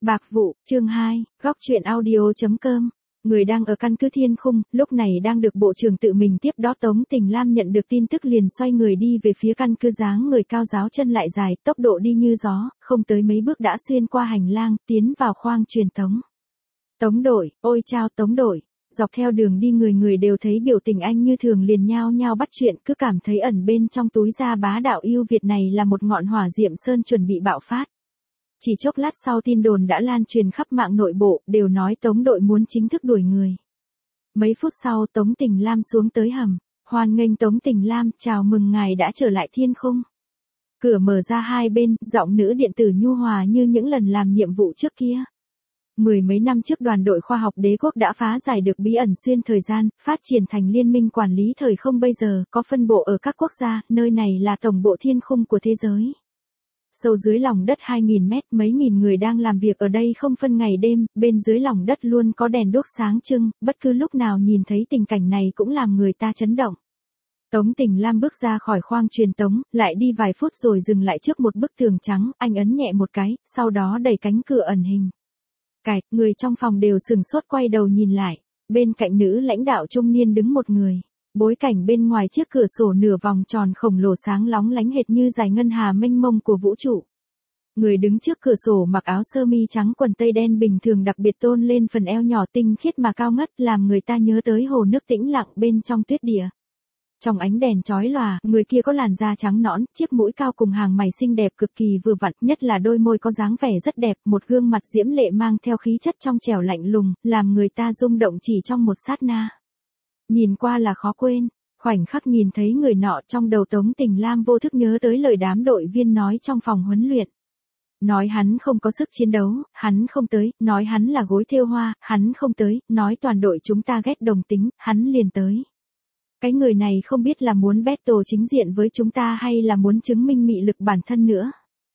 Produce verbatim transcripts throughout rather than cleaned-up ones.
Bạc vụ, chương hai, góc truyện audio.com. Người đang ở căn cứ Thiên Khung, lúc này đang được bộ trưởng tự mình tiếp đó. Tống Tình Lam nhận được tin tức liền xoay người đi về phía căn cứ. Dáng người cao giáo chân lại dài, tốc độ đi như gió, không tới mấy bước đã xuyên qua hành lang, tiến vào khoang truyền tống. Tống đội, ôi chao Tống đội. Dọc theo đường đi người người đều thấy biểu tình anh như thường liền nhao nhao bắt chuyện, cứ cảm thấy ẩn bên trong túi da bá đạo yêu Việt này là một ngọn hỏa diệm sơn chuẩn bị bạo phát. Chỉ chốc lát sau tin đồn đã lan truyền khắp mạng nội bộ, đều nói Tống đội muốn chính thức đuổi người. Mấy phút sau Tống Tình Lam xuống tới hầm, hoan nghênh Tống Tình Lam, chào mừng ngài đã trở lại Thiên Khung. Cửa mở ra hai bên, giọng nữ điện tử nhu hòa như những lần làm nhiệm vụ trước kia. Mười mấy năm trước đoàn đội khoa học đế quốc đã phá giải được bí ẩn xuyên thời gian, phát triển thành liên minh quản lý thời không bây giờ, có phân bộ ở các quốc gia, nơi này là tổng bộ Thiên Khung của thế giới. Sâu dưới lòng đất hai nghìn mét, mấy nghìn người đang làm việc ở đây không phân ngày đêm, bên dưới lòng đất luôn có đèn đuốc sáng trưng, bất cứ lúc nào nhìn thấy tình cảnh này cũng làm người ta chấn động. Tống Tình Lam bước ra khỏi khoang truyền tống, lại đi vài phút rồi dừng lại trước một bức tường trắng, anh ấn nhẹ một cái, sau đó đẩy cánh cửa ẩn hình. Cạch, người trong phòng đều sừng sốt quay đầu nhìn lại, bên cạnh nữ lãnh đạo trung niên đứng một người. Bối cảnh bên ngoài chiếc cửa sổ nửa vòng tròn khổng lồ sáng lóng lánh hệt như dải ngân hà mênh mông của vũ trụ. Người đứng trước cửa sổ mặc áo sơ mi trắng quần tây đen bình thường đặc biệt tôn lên phần eo nhỏ tinh khiết mà cao ngất, làm người ta nhớ tới hồ nước tĩnh lặng bên trong tuyết địa. Trong ánh đèn chói lòa, người kia có làn da trắng nõn, chiếc mũi cao cùng hàng mày xinh đẹp cực kỳ vừa vặn, nhất là đôi môi có dáng vẻ rất đẹp, một gương mặt diễm lệ mang theo khí chất trong trẻo lạnh lùng, làm người ta rung động chỉ trong một sát na. Nhìn qua là khó quên, khoảnh khắc nhìn thấy người nọ trong đầu Tống Tình Lam vô thức nhớ tới lời đám đội viên nói trong phòng huấn luyện. Nói hắn không có sức chiến đấu, hắn không tới, nói hắn là gối thêu hoa, hắn không tới, nói toàn đội chúng ta ghét đồng tính, hắn liền tới. Cái người này không biết là muốn battle chính diện với chúng ta hay là muốn chứng minh mị lực bản thân nữa.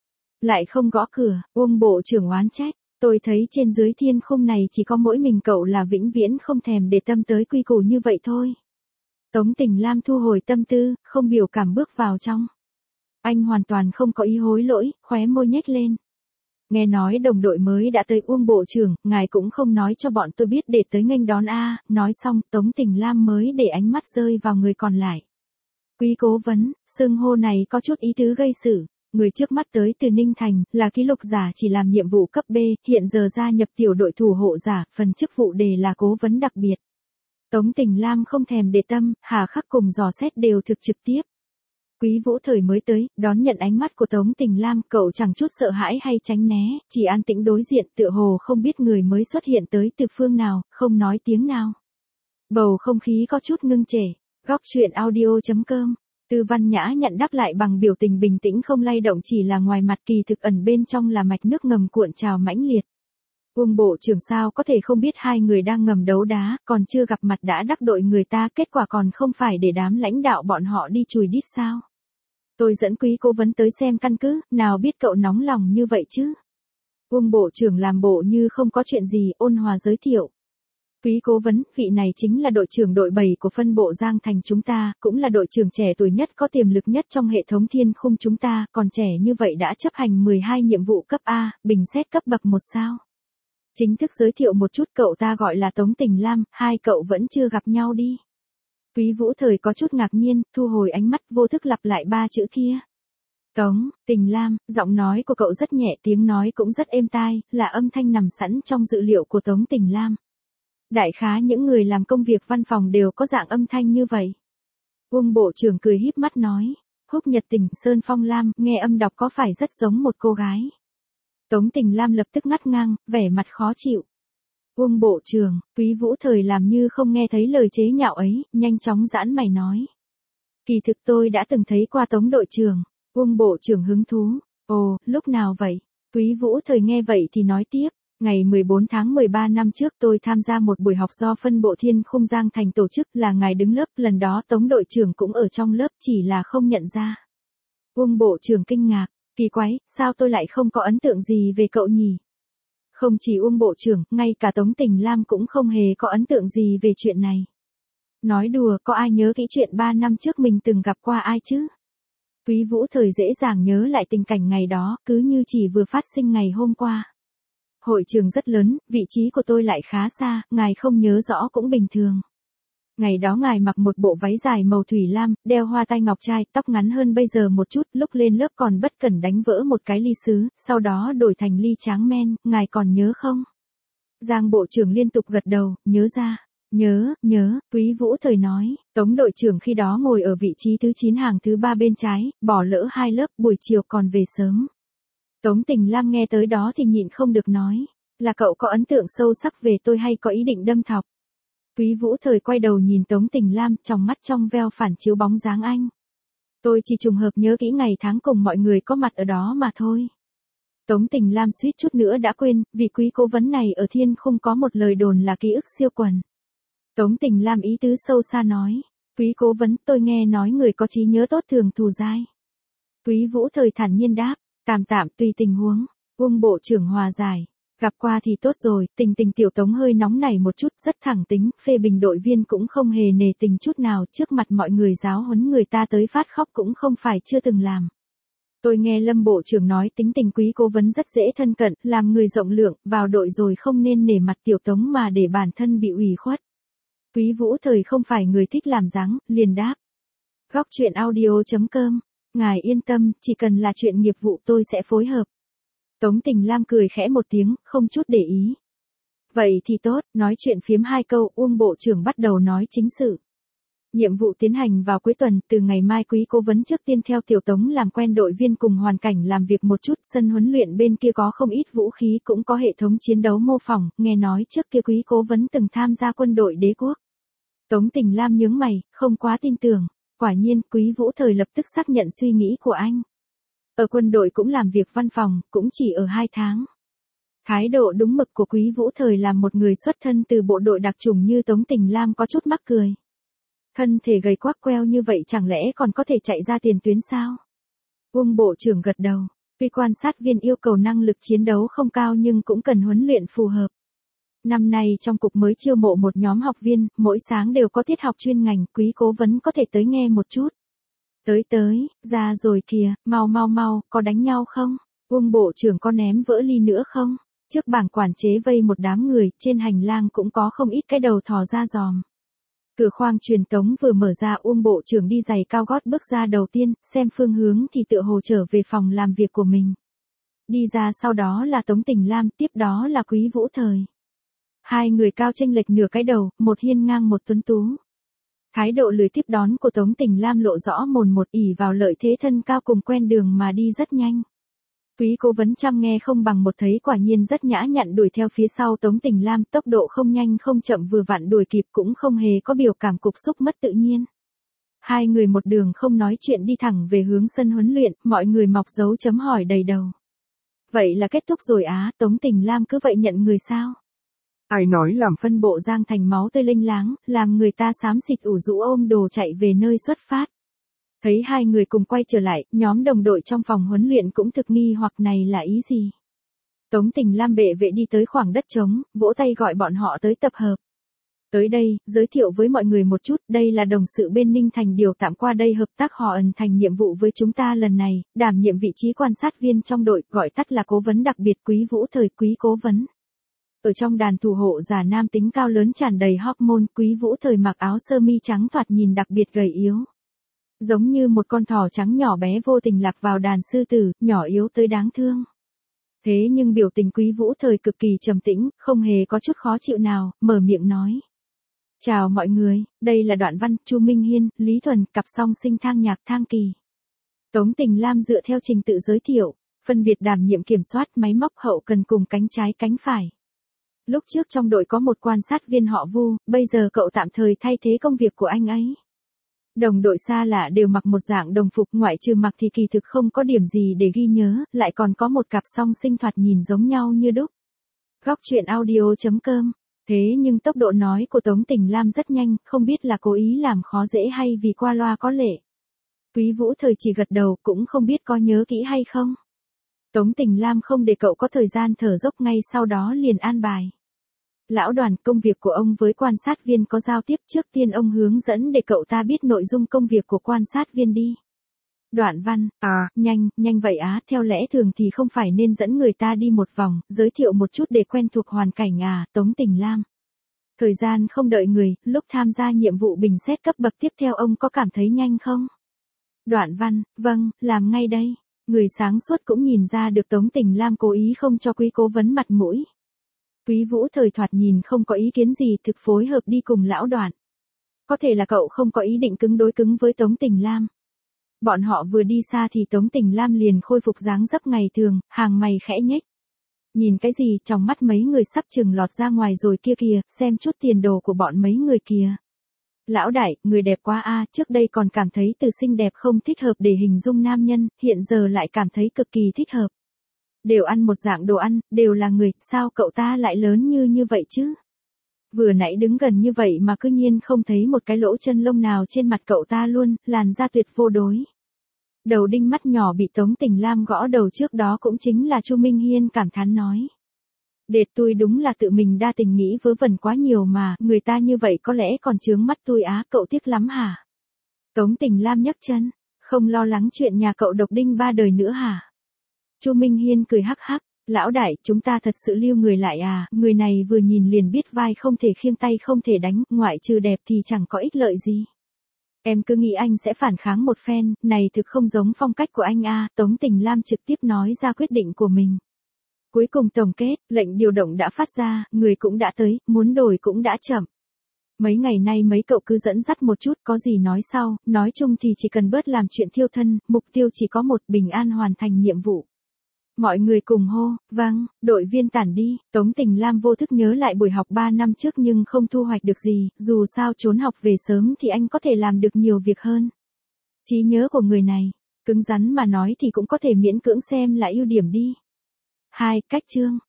Lại không gõ cửa, Uông bộ trưởng oán trách. Tôi thấy trên dưới Thiên Khung này chỉ có mỗi mình cậu là vĩnh viễn không thèm để tâm tới quy củ như vậy thôi. Tống Tình Lam thu hồi tâm tư, không biểu cảm bước vào trong. Anh hoàn toàn không có ý hối lỗi, khóe môi nhếch lên. Nghe nói đồng đội mới đã tới. Uông bộ trưởng, ngài cũng không nói cho bọn tôi biết để tới nghênh đón a. Nói xong Tống Tình Lam mới để ánh mắt rơi vào người còn lại. Quý cố vấn, xưng hô này có chút ý tứ gây sự. Người trước mắt tới từ Ninh Thành, là ký lục giả chỉ làm nhiệm vụ cấp B, hiện giờ gia nhập tiểu đội thủ hộ giả, phần chức vụ đề là cố vấn đặc biệt. Tống Tình Lam không thèm để tâm, hà khắc cùng dò xét đều thực trực tiếp. Quý Vũ Thời mới tới, đón nhận ánh mắt của Tống Tình Lam, cậu chẳng chút sợ hãi hay tránh né, chỉ an tĩnh đối diện, tựa hồ không biết người mới xuất hiện tới từ phương nào, không nói tiếng nào. Bầu không khí có chút ngưng trệ. Góc truyện audio.com. Tư Văn Nhã nhận đáp lại bằng biểu tình bình tĩnh không lay động, chỉ là ngoài mặt kỳ thực ẩn bên trong là mạch nước ngầm cuộn trào mãnh liệt. Uông bộ trưởng sao có thể không biết hai người đang ngầm đấu đá, còn chưa gặp mặt đã đắc tội người ta, kết quả còn không phải để đám lãnh đạo bọn họ đi chùi đít sao? Tôi dẫn quý cố vấn tới xem căn cứ, nào biết cậu nóng lòng như vậy chứ? Uông bộ trưởng làm bộ như không có chuyện gì, ôn hòa giới thiệu. Quý cố vấn, vị này chính là đội trưởng đội bảy của phân bộ Giang Thành chúng ta, cũng là đội trưởng trẻ tuổi nhất có tiềm lực nhất trong hệ thống Thiên Khung chúng ta, còn trẻ như vậy đã chấp hành mười hai nhiệm vụ cấp A, bình xét cấp bậc một sao. Chính thức giới thiệu một chút, cậu ta gọi là Tống Tình Lam, hai cậu vẫn chưa gặp nhau đi. Quý Vũ Thời có chút ngạc nhiên, thu hồi ánh mắt, vô thức lặp lại ba chữ kia. Tống Tình Lam, giọng nói của cậu rất nhẹ, tiếng nói cũng rất êm tai, là âm thanh nằm sẵn trong dự liệu của Tống Tình Lam. Đại khá những người làm công việc văn phòng đều có dạng âm thanh như vậy. Uông bộ trưởng cười híp mắt nói, Húc Nhật Tình, Sơn Phong Lam, nghe âm đọc có phải rất giống một cô gái. Tống Tình Lam lập tức ngắt ngang, vẻ mặt khó chịu. Uông bộ trưởng, Quý Vũ Thời làm như không nghe thấy lời chế nhạo ấy, nhanh chóng giãn mày nói. Kỳ thực tôi đã từng thấy qua Tống đội trưởng. Uông bộ trưởng hứng thú. Ồ, lúc nào vậy? Quý Vũ Thời nghe vậy thì nói tiếp. Ngày mười bốn tháng mười ba năm trước tôi tham gia một buổi học do phân bộ Thiên Khung Giang Thành tổ chức, là ngài đứng lớp, lần đó Tống đội trưởng cũng ở trong lớp, chỉ là không nhận ra. Uông bộ trưởng kinh ngạc, kỳ quái, sao tôi lại không có ấn tượng gì về cậu nhỉ? Không chỉ Uông bộ trưởng, ngay cả Tống Tình Lam cũng không hề có ấn tượng gì về chuyện này. Nói đùa, có ai nhớ kỹ chuyện ba năm trước mình từng gặp qua ai chứ? Quý Vũ Thời dễ dàng nhớ lại tình cảnh ngày đó, cứ như chỉ vừa phát sinh ngày hôm qua. Hội trường rất lớn, vị trí của tôi lại khá xa, ngài không nhớ rõ cũng bình thường. Ngày đó ngài mặc một bộ váy dài màu thủy lam, đeo hoa tai ngọc trai, tóc ngắn hơn bây giờ một chút, lúc lên lớp còn bất cẩn đánh vỡ một cái ly sứ, sau đó đổi thành ly tráng men, ngài còn nhớ không? Giang bộ trưởng liên tục gật đầu, nhớ ra. Nhớ, nhớ, Quý Vũ Thời nói, Tống đội trưởng khi đó ngồi ở vị trí thứ chín hàng thứ ba bên trái, bỏ lỡ hai lớp, buổi chiều còn về sớm. Tống Tình Lam nghe tới đó thì nhịn không được nói, là cậu có ấn tượng sâu sắc về tôi hay có ý định đâm thọc? Quý Vũ Thời quay đầu nhìn Tống Tình Lam, trong mắt trong veo phản chiếu bóng dáng anh. Tôi chỉ trùng hợp nhớ kỹ ngày tháng cùng mọi người có mặt ở đó mà thôi. Tống Tình Lam suýt chút nữa đã quên, vì quý cố vấn này ở thiên không có một lời đồn là ký ức siêu quần. Tống Tình Lam ý tứ sâu xa nói, quý cố vấn, tôi nghe nói người có trí nhớ tốt thường thù dai. Quý Vũ Thời thản nhiên đáp, tạm tạm tùy tình huống. Uông bộ trưởng hòa giải, gặp qua thì tốt rồi, tình tình tiểu Tống hơi nóng nảy một chút, rất thẳng tính, phê bình đội viên cũng không hề nề tình chút nào, trước mặt mọi người giáo huấn người ta tới phát khóc cũng không phải chưa từng làm. Tôi nghe Lâm bộ trưởng nói tính tình quý cố vấn rất dễ thân cận, làm người rộng lượng, vào đội rồi không nên nể mặt tiểu Tống mà để bản thân bị ủy khuất. Quý Vũ Thời không phải người thích làm dáng, liền đáp. Góc truyện audio chấm com, ngài yên tâm, chỉ cần là chuyện nghiệp vụ tôi sẽ phối hợp. Tống Tình Lam cười khẽ một tiếng, không chút để ý. Vậy thì tốt, nói chuyện phiếm hai câu, Uông bộ trưởng bắt đầu nói chính sự. Nhiệm vụ tiến hành vào cuối tuần, từ ngày mai quý cố vấn trước tiên theo tiểu Tống làm quen đội viên cùng hoàn cảnh làm việc một chút, sân huấn luyện bên kia có không ít vũ khí cũng có hệ thống chiến đấu mô phỏng, nghe nói trước kia quý cố vấn từng tham gia quân đội đế quốc. Tống Tình Lam nhướng mày, không quá tin tưởng, quả nhiên Quý Vũ Thời lập tức xác nhận suy nghĩ của anh. Ở quân đội cũng làm việc văn phòng, cũng chỉ ở hai tháng. Thái độ đúng mực của Quý Vũ Thời làm một người xuất thân từ bộ đội đặc chủng như Tống Tình Lam có chút mắc cười. Thân thể gầy quắc queo như vậy chẳng lẽ còn có thể chạy ra tiền tuyến sao? Uông bộ trưởng gật đầu, tuy quan sát viên yêu cầu năng lực chiến đấu không cao nhưng cũng cần huấn luyện phù hợp. Năm nay trong cục mới chiêu mộ một nhóm học viên, mỗi sáng đều có tiết học chuyên ngành, quý cố vấn có thể tới nghe một chút. Tới tới, ra rồi kìa, mau mau mau, có đánh nhau không? Uông bộ trưởng có ném vỡ ly nữa không? Trước bảng quản chế vây một đám người, trên hành lang cũng có không ít cái đầu thò ra giòm. Cửa khoang truyền tống vừa mở ra, Uông bộ trưởng đi giày cao gót bước ra đầu tiên, xem phương hướng thì tựa hồ trở về phòng làm việc của mình. Đi ra sau đó là Tống Tình Lam, tiếp đó là Quý Vũ Thời. Hai người cao chênh lệch nửa cái đầu, một hiên ngang một tuấn tú. Thái độ lười tiếp đón của Tống Tình Lam lộ rõ mồn một, ỷ vào lợi thế thân cao cùng quen đường mà đi rất nhanh. Quý cố vấn chăm nghe không bằng một thấy, quả nhiên rất nhã nhặn đuổi theo phía sau Tống Tình Lam, tốc độ không nhanh không chậm, vừa vặn đuổi kịp, cũng không hề có biểu cảm cục xúc mất tự nhiên. Hai người một đường không nói chuyện đi thẳng về hướng sân huấn luyện, mọi người mọc dấu chấm hỏi đầy đầu. Vậy là kết thúc rồi á? Tống Tình Lam cứ vậy nhận người sao? Ai nói làm phân bộ Giang thành máu tươi lênh láng, làm người ta xám xịt ủ rũ ôm đồ chạy về nơi xuất phát. Thấy hai người cùng quay trở lại, nhóm đồng đội trong phòng huấn luyện cũng thực nghi hoặc này là ý gì. Tống Tình Lam bệ vệ đi tới khoảng đất trống, vỗ tay gọi bọn họ tới tập hợp. Tới đây, giới thiệu với mọi người một chút, đây là đồng sự bên Ninh Thành điều tạm qua đây hợp tác họ ẩn thành nhiệm vụ với chúng ta lần này, đảm nhiệm vị trí quan sát viên trong đội, gọi tắt là cố vấn đặc biệt Quý Vũ Thời, Quý cố vấn. Ở trong đàn thủ hộ giả nam tính cao lớn tràn đầy hormone, Quý Vũ Thời mặc áo sơ mi trắng thoạt nhìn đặc biệt gầy yếu. Giống như một con thỏ trắng nhỏ bé vô tình lạc vào đàn sư tử, nhỏ yếu tới đáng thương. Thế nhưng biểu tình Quý Vũ Thời cực kỳ trầm tĩnh, không hề có chút khó chịu nào, mở miệng nói. Chào mọi người, đây là Đoạn Văn, Chu Minh Hiên, Lý Thuần, cặp song sinh Thang Nhạc Thang Kỳ. Tống Tình Lam dựa theo trình tự giới thiệu, phân biệt đảm nhiệm kiểm soát máy móc hậu cần cùng cánh trái cánh phải. Lúc trước trong đội có một quan sát viên họ Vu, bây giờ cậu tạm thời thay thế công việc của anh ấy. Đồng đội xa lạ đều mặc một dạng đồng phục, ngoại trừ mặc thì kỳ thực không có điểm gì để ghi nhớ, lại còn có một cặp song sinh thoạt nhìn giống nhau như đúc. Góc truyện audio chấm com. Thế nhưng tốc độ nói của Tống Tình Lam rất nhanh, không biết là cố ý làm khó dễ hay vì qua loa có lệ. Quý Vũ Thời chỉ gật đầu, cũng không biết có nhớ kỹ hay không. Tống Tình Lam không để cậu có thời gian thở dốc, ngay sau đó liền an bài. Lão Đoàn, công việc của ông với quan sát viên có giao tiếp, trước tiên ông hướng dẫn để cậu ta biết nội dung công việc của quan sát viên đi. Đoạn văn, à, nhanh, nhanh vậy á, theo lẽ thường thì không phải nên dẫn người ta đi một vòng, giới thiệu một chút để quen thuộc hoàn cảnh à, Tống Tình Lam. Thời gian không đợi người, lúc tham gia nhiệm vụ bình xét cấp bậc tiếp theo ông có cảm thấy nhanh không? Đoạn văn, vâng, làm ngay đây. Người sáng suốt cũng nhìn ra được Tống Tình Lam cố ý không cho Quý Cố Vấn mặt mũi. Quý Vũ thời thoạt nhìn không có ý kiến gì thực phối hợp đi cùng lão Đoạn. Có thể là cậu không có ý định cứng đối cứng với Tống Tình Lam. Bọn họ vừa đi xa thì Tống Tình Lam liền khôi phục dáng dấp ngày thường, hàng mày khẽ nhếch. Nhìn cái gì, trong mắt mấy người sắp chừng lọt ra ngoài rồi kia kìa, xem chút tiền đồ của bọn mấy người kìa. Lão đại, người đẹp quá a, trước đây còn cảm thấy từ xinh đẹp không thích hợp để hình dung nam nhân, hiện giờ lại cảm thấy cực kỳ thích hợp. Đều ăn một dạng đồ ăn, đều là người, sao cậu ta lại lớn như như vậy chứ? Vừa nãy đứng gần như vậy mà cứ nhiên không thấy một cái lỗ chân lông nào trên mặt cậu ta luôn, làn da tuyệt vô đối. Đầu đinh mắt nhỏ bị Tống Tình Lam gõ đầu trước đó cũng chính là Chu Minh Hiên cảm thán nói. Đệt tôi đúng là tự mình đa tình nghĩ vớ vẩn quá nhiều mà, người ta như vậy có lẽ còn chướng mắt tôi á, cậu tiếc lắm hả? Tống Tình Lam nhấc chân, không lo lắng chuyện nhà cậu độc đinh ba đời nữa hả? Chu Minh Hiên cười hắc hắc, lão đại, chúng ta thật sự lưu người lại à, người này vừa nhìn liền biết vai không thể khiêng tay không thể đánh, ngoại trừ đẹp thì chẳng có ích lợi gì. Em cứ nghĩ anh sẽ phản kháng một phen, này thực không giống phong cách của anh a, Tống Tình Lam trực tiếp nói ra quyết định của mình. Cuối cùng tổng kết, lệnh điều động đã phát ra, người cũng đã tới, muốn đổi cũng đã chậm. Mấy ngày nay mấy cậu cứ dẫn dắt một chút, có gì nói sau, nói chung thì chỉ cần bớt làm chuyện thiêu thân, mục tiêu chỉ có một, bình an hoàn thành nhiệm vụ. Mọi người cùng hô, vâng, đội viên tản đi, Tống Tình Lam vô thức nhớ lại buổi học ba năm trước nhưng không thu hoạch được gì, dù sao trốn học về sớm thì anh có thể làm được nhiều việc hơn. Trí nhớ của người này, cứng rắn mà nói thì cũng có thể miễn cưỡng xem là ưu điểm đi. Hai, cách chương.